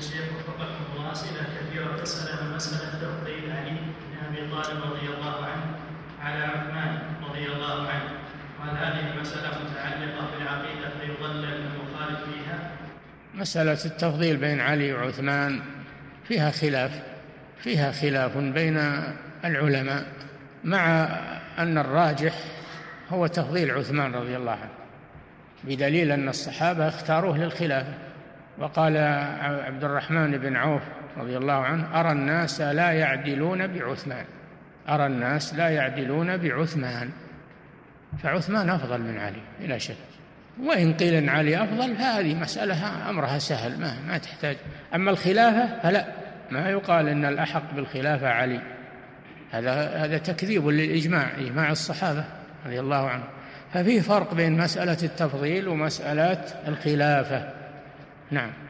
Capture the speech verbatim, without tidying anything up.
الشيخ وفقكم الله، أسئلة كثيرة تسأل عن مسألة تفضيل علي بن أبي طالب رضي الله عنه على عثمان رضي الله عنه، وهل هذه المسألة متعلقة بالعقيدة فيضلل المخالف فيها؟ مسألة التفضيل بين علي وعثمان فيها خلاف فيها خلاف بين العلماء، مع أن الراجح هو تفضيل عثمان رضي الله عنه، بدليل أن الصحابة اختاروه للخلافة. وقال عبد الرحمن بن عوف رضي الله عنه: أرى الناس لا يعدلون بعثمان أرى الناس لا يعدلون بعثمان فعثمان أفضل من علي بلا شك. وإن قيل أن علي أفضل فهذه مسألة أمرها سهل، ما, ما تحتاج. أما الخلافة فلا، ما يقال أن الأحق بالخلافة علي، هذا هذا تكذيب للإجماع، إجماع الصحابة رضي الله عنهم. ففيه فرق بين مسألة التفضيل ومسألة الخلافة. نعم.